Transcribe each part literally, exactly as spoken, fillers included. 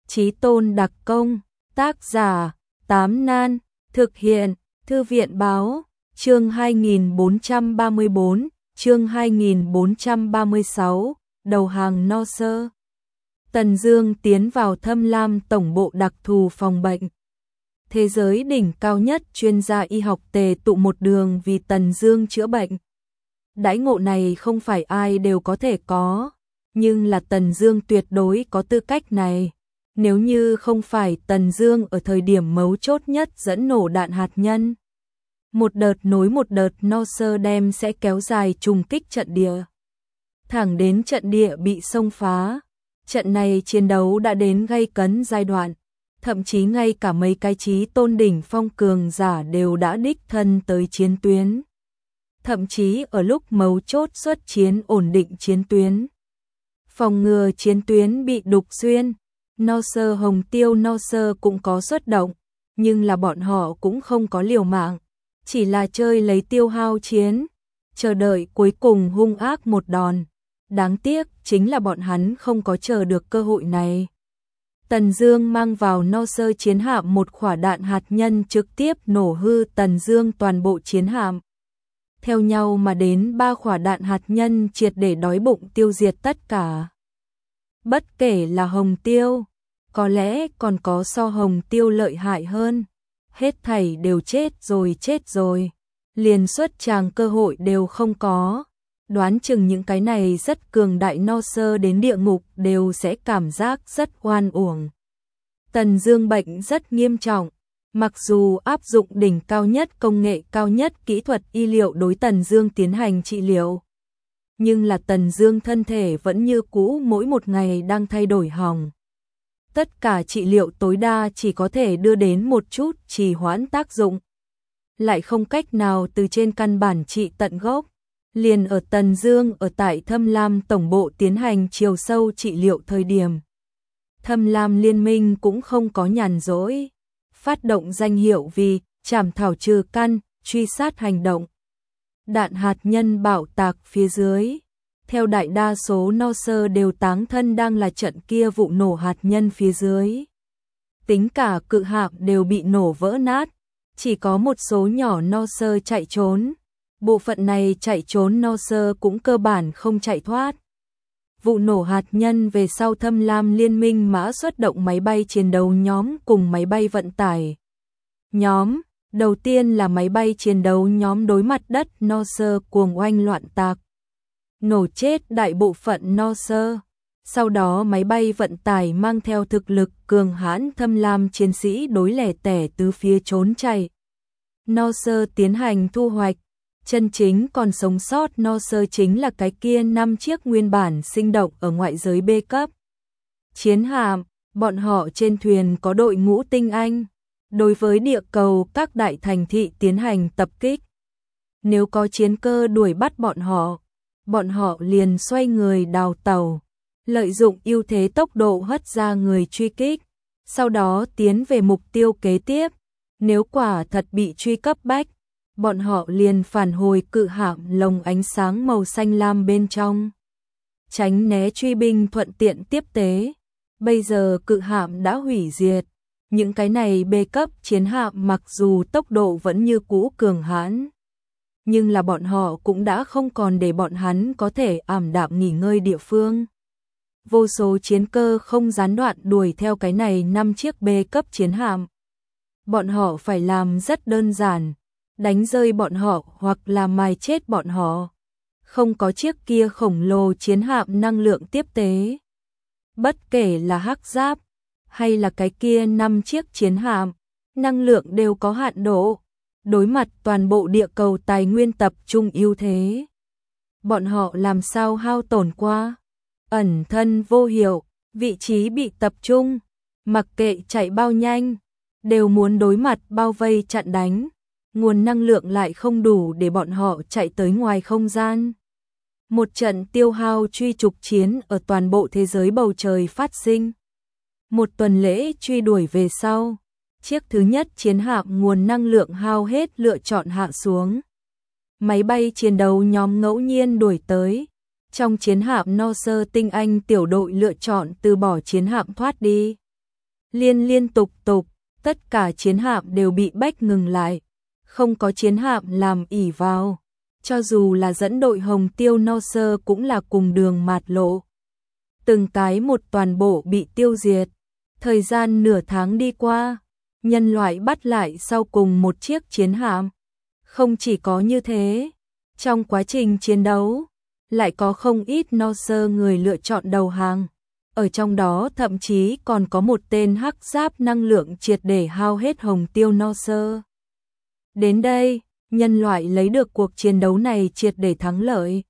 Chí Tôn đặc công, tác giả, Tám Nan, thực hiện, Thư viện báo, chương hai nghìn bốn trăm ba mươi bốn, chương hai nghìn bốn trăm ba mươi sáu, đầu hàng no sơ. Tần Dương tiến vào Thâm Lam tổng bộ đặc thù phòng bệnh. Thế giới đỉnh cao nhất chuyên gia y học tề tụ một đường vì Tần Dương chữa bệnh. Đãi ngộ này không phải ai đều có thể có, nhưng là Tần Dương tuyệt đối có tư cách này. Nếu như không phải Tần Dương ở thời điểm mấu chốt nhất dẫn nổ đạn hạt nhân, một đợt nối một đợt no sơ đem sẽ kéo dài trùng kích trận địa, thẳng đến trận địa bị xông phá. Trận này chiến đấu đã đến gay cấn giai đoạn, thậm chí ngay cả mấy cái chí tôn đỉnh phong cường giả đều đã đích thân tới chiến tuyến. Thậm chí ở lúc mấu chốt xuất chiến ổn định chiến tuyến, phòng ngừa chiến tuyến bị đục xuyên. No sơ Hồng Tiêu no sơ cũng có xuất động, nhưng là bọn họ cũng không có liều mạng, chỉ là chơi lấy tiêu hao chiến, chờ đợi cuối cùng hung ác một đòn. Đáng tiếc chính là bọn hắn không có chờ được cơ hội này. Tần Dương mang vào no sơ chiến hạm một quả đạn hạt nhân trực tiếp nổ hư Tần Dương toàn bộ chiến hạm. Theo nhau mà đến ba quả đạn hạt nhân triệt để đói bụng tiêu diệt tất cả. Bất kể là Hồng Tiêu, có lẽ còn có so Hồng Tiêu lợi hại hơn. Hết thảy đều chết rồi chết rồi, liền xuất tràng cơ hội đều không có. Đoán chừng những cái này rất cường đại no sơ đến địa ngục đều sẽ cảm giác rất oan uổng. Tần Dương bệnh rất nghiêm trọng, mặc dù áp dụng đỉnh cao nhất công nghệ cao nhất kỹ thuật y liệu đối Tần Dương tiến hành trị liệu, nhưng là Tần Dương thân thể vẫn như cũ mỗi một ngày đang thay đổi hỏng. Tất cả trị liệu tối đa chỉ có thể đưa đến một chút trì hoãn tác dụng, lại không cách nào từ trên căn bản trị tận gốc. Liền ở Tần Dương ở tại Thâm Lam tổng bộ tiến hành chiều sâu trị liệu thời điểm, Thâm Lam liên minh cũng không có nhàn rỗi, phát động danh hiệu vì trảm thảo trừ căn, truy sát hành động. Đạn hạt nhân bạo tạc phía dưới, theo đại đa số no sơ đều táng thân đang là trận kia vụ nổ hạt nhân phía dưới. Tính cả cự hạm đều bị nổ vỡ nát, chỉ có một số nhỏ no sơ chạy trốn. Bộ phận này chạy trốn no sơ cũng cơ bản không chạy thoát. Vụ nổ hạt nhân về sau Thâm Lam liên minh mã xuất động máy bay chiến đấu nhóm cùng máy bay vận tải nhóm. Đầu tiên là máy bay chiến đấu nhóm đối mặt đất no sơ cuồng oanh loạn tạc, nổ chết đại bộ phận no sơ. Sau đó máy bay vận tải mang theo thực lực cường hãn Thâm Lam chiến sĩ đối lẻ tẻ tứ phía trốn chạy. No sơ tiến hành thu hoạch. Chân chính còn sống sót no sơ chính là cái kia năm chiếc nguyên bản sinh động ở ngoại giới B cấp chiến hạm. Bọn họ trên thuyền có đội ngũ tinh anh, đối với địa cầu các đại thành thị tiến hành tập kích. Nếu có chiến cơ đuổi bắt bọn họ, bọn họ liền xoay người đào tàu, lợi dụng ưu thế tốc độ hất ra người truy kích, sau đó tiến về mục tiêu kế tiếp. Nếu quả thật bị truy cấp bách, bọn họ liền phản hồi cự hạm lồng ánh sáng màu xanh lam bên trong, tránh né truy binh thuận tiện tiếp tế. Bây giờ cự hạm đã hủy diệt, những cái này B cấp chiến hạm mặc dù tốc độ vẫn như cũ cường hãn, nhưng là bọn họ cũng đã không còn để bọn hắn có thể ảm đạm nghỉ ngơi địa phương. Vô số chiến cơ không gián đoạn đuổi theo cái này năm chiếc B cấp chiến hạm. Bọn họ phải làm rất đơn giản, đánh rơi bọn họ hoặc là mài chết bọn họ. Không có chiếc kia khổng lồ chiến hạm năng lượng tiếp tế. Bất kể là hắc giáp hay là cái kia năm chiếc chiến hạm, năng lượng đều có hạn độ. Đối mặt toàn bộ địa cầu tài nguyên tập trung ưu thế, bọn họ làm sao hao tổn qua. Ẩn thân vô hiệu, vị trí bị tập trung, mặc kệ chạy bao nhanh, đều muốn đối mặt bao vây chặn đánh. Nguồn năng lượng lại không đủ để bọn họ chạy tới ngoài không gian. Một trận tiêu hao truy trục chiến ở toàn bộ thế giới bầu trời phát sinh. Một tuần lễ truy đuổi về sau, chiếc thứ nhất chiến hạm nguồn năng lượng hao hết lựa chọn hạ xuống. Máy bay chiến đấu nhóm ngẫu nhiên đuổi tới. Trong chiến hạm no sơ tinh anh tiểu đội lựa chọn từ bỏ chiến hạm thoát đi. Liên liên tục tục, tất cả chiến hạm đều bị bách ngừng lại, không có chiến hạm làm ỉ vào. Cho dù là dẫn đội Hồng Tiêu No Sơ cũng là cùng đường mạt lộ. Từng cái một toàn bộ bị tiêu diệt. Thời gian nửa tháng đi qua, nhân loại bắt lại sau cùng một chiếc chiến hạm. Không chỉ có như thế, trong quá trình chiến đấu, lại có không ít No Sơ người lựa chọn đầu hàng. Ở trong đó thậm chí còn có một tên hắc giáp năng lượng triệt để hao hết Hồng Tiêu No Sơ. Đến đây, nhân loại lấy được cuộc chiến đấu này triệt để thắng lợi.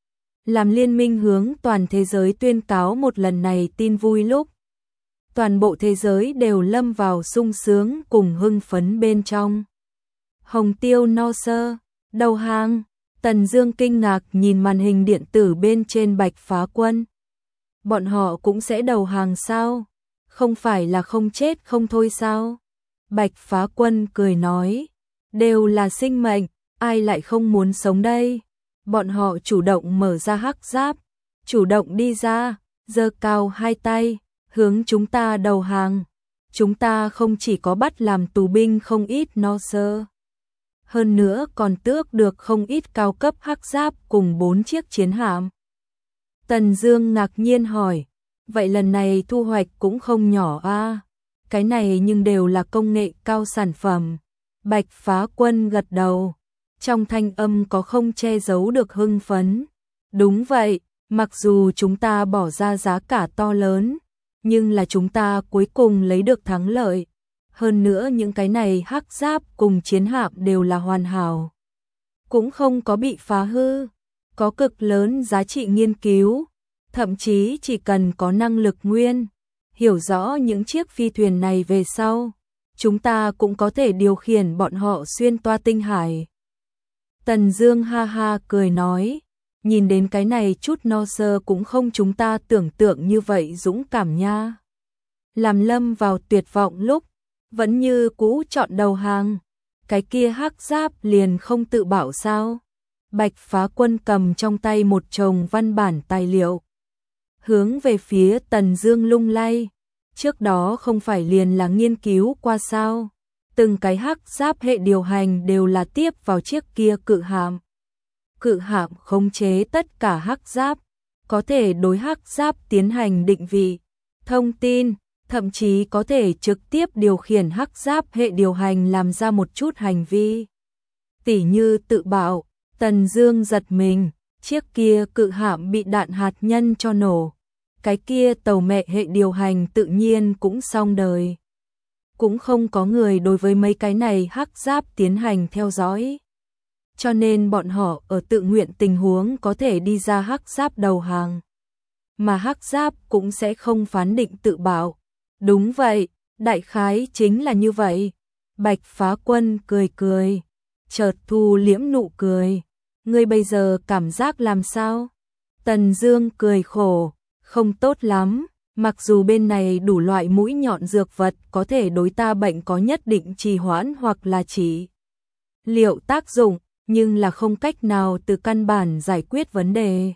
Làm liên minh hướng toàn thế giới tuyên cáo một lần này tin vui lúc. Toàn bộ thế giới đều lâm vào sung sướng cùng hưng phấn bên trong. Hồng Tiêu No Sơ, đầu hàng. Tần Dương kinh ngạc nhìn màn hình điện tử bên trên Bạch Phá Quân. Bọn họ cũng sẽ đầu hàng sao? Không phải là không chết không thôi sao? Bạch Phá Quân cười nói, đều là sinh mệnh, ai lại không muốn sống đây? Bọn họ chủ động mở ra hắc giáp, chủ động đi ra, giơ cao hai tay, hướng chúng ta đầu hàng. Chúng ta không chỉ có bắt làm tù binh không ít No Sơ, hơn nữa còn tước được không ít cao cấp hắc giáp cùng bốn chiếc chiến hạm. Tần Dương ngạc nhiên hỏi, vậy lần này thu hoạch cũng không nhỏ a? À? Cái này nhưng đều là công nghệ cao sản phẩm. Bạch Phá Quân gật đầu, trong thanh âm có không che giấu được hưng phấn. Đúng vậy, mặc dù chúng ta bỏ ra giá cả to lớn, nhưng là chúng ta cuối cùng lấy được thắng lợi. Hơn nữa những cái này hắc giáp cùng chiến hạm đều là hoàn hảo, cũng không có bị phá hư, có cực lớn giá trị nghiên cứu, thậm chí chỉ cần có năng lực nguyên, hiểu rõ những chiếc phi thuyền này về sau, chúng ta cũng có thể điều khiển bọn họ xuyên toa tinh hải. Tần Dương ha ha cười nói, nhìn đến cái này chút No Sơ cũng không chúng ta tưởng tượng như vậy dũng cảm nha. Làm lâm vào tuyệt vọng lúc, vẫn như cũ chọn đầu hàng, cái kia hắc giáp liền không tự bảo sao? Bạch Phá Quân cầm trong tay một chồng văn bản tài liệu, hướng về phía Tần Dương lung lay, trước đó không phải liền là nghiên cứu qua sao? Từng cái hắc giáp hệ điều hành đều là tiếp vào chiếc kia cự hạm. Cự hạm khống chế tất cả hắc giáp, có thể đối hắc giáp tiến hành định vị, thông tin, thậm chí có thể trực tiếp điều khiển hắc giáp hệ điều hành làm ra một chút hành vi. Tỉ như tự bạo. Tần Dương giật mình, chiếc kia cự hạm bị đạn hạt nhân cho nổ. Cái kia tàu mẹ hệ điều hành tự nhiên cũng xong đời. Cũng không có người đối với mấy cái này hắc giáp tiến hành theo dõi. Cho nên bọn họ ở tự nguyện tình huống có thể đi ra hắc giáp đầu hàng. Mà hắc giáp cũng sẽ không phán định tự bạo. Đúng vậy, đại khái chính là như vậy. Bạch Phá Quân cười cười, chợt thu liễm nụ cười. Ngươi bây giờ cảm giác làm sao? Tần Dương cười khổ, không tốt lắm, mặc dù bên này đủ loại mũi nhọn dược vật có thể đối ta bệnh có nhất định trì hoãn hoặc là chỉ liệu tác dụng, nhưng là không cách nào từ căn bản giải quyết vấn đề.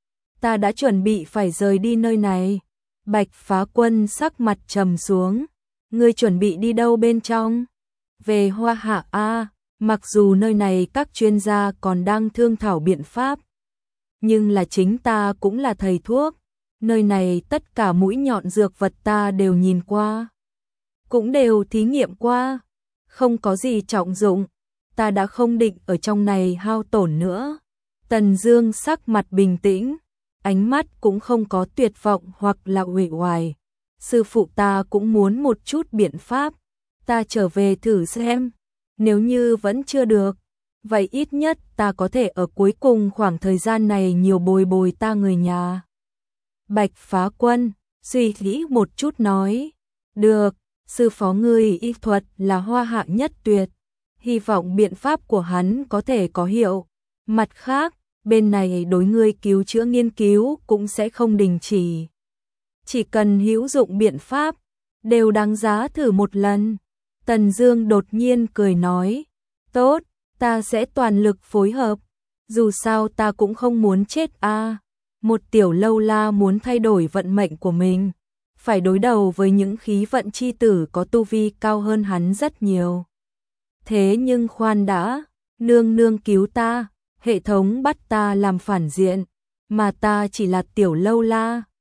Ta đã chuẩn bị phải rời đi nơi này. Bạch Phá Quân sắc mặt trầm xuống, ngươi chuẩn bị đi đâu bên trong? Về Hoa Hạ a. Mặc dù nơi này các chuyên gia còn đang thương thảo biện pháp, nhưng là chính ta cũng là thầy thuốc, nơi này tất cả mũi nhọn dược vật ta đều nhìn qua, cũng đều thí nghiệm qua, không có gì trọng dụng, ta đã không định ở trong này hao tổn nữa. Tần Dương sắc mặt bình tĩnh, ánh mắt cũng không có tuyệt vọng hoặc là uể oải. Sư phụ ta cũng muốn một chút biện pháp, ta trở về thử xem. Nếu như vẫn chưa được, vậy ít nhất ta có thể ở cuối cùng khoảng thời gian này nhiều bồi bồi ta người nhà. Bạch Phá Quân suy nghĩ một chút nói, được, sư phó ngươi y thuật là hoa hạ nhất tuyệt, hy vọng biện pháp của hắn có thể có hiệu. Mặt khác, bên này đối ngươi cứu chữa nghiên cứu cũng sẽ không đình chỉ. Chỉ cần hữu dụng biện pháp, đều đáng giá thử một lần. Tần Dương đột nhiên cười nói, tốt, ta sẽ toàn lực phối hợp, dù sao ta cũng không muốn chết a. À. Một tiểu lâu la muốn thay đổi vận mệnh của mình, phải đối đầu với những khí vận chi tử có tu vi cao hơn hắn rất nhiều. Thế nhưng khoan đã, nương nương cứu ta, hệ thống bắt ta làm phản diện, mà ta chỉ là tiểu lâu la,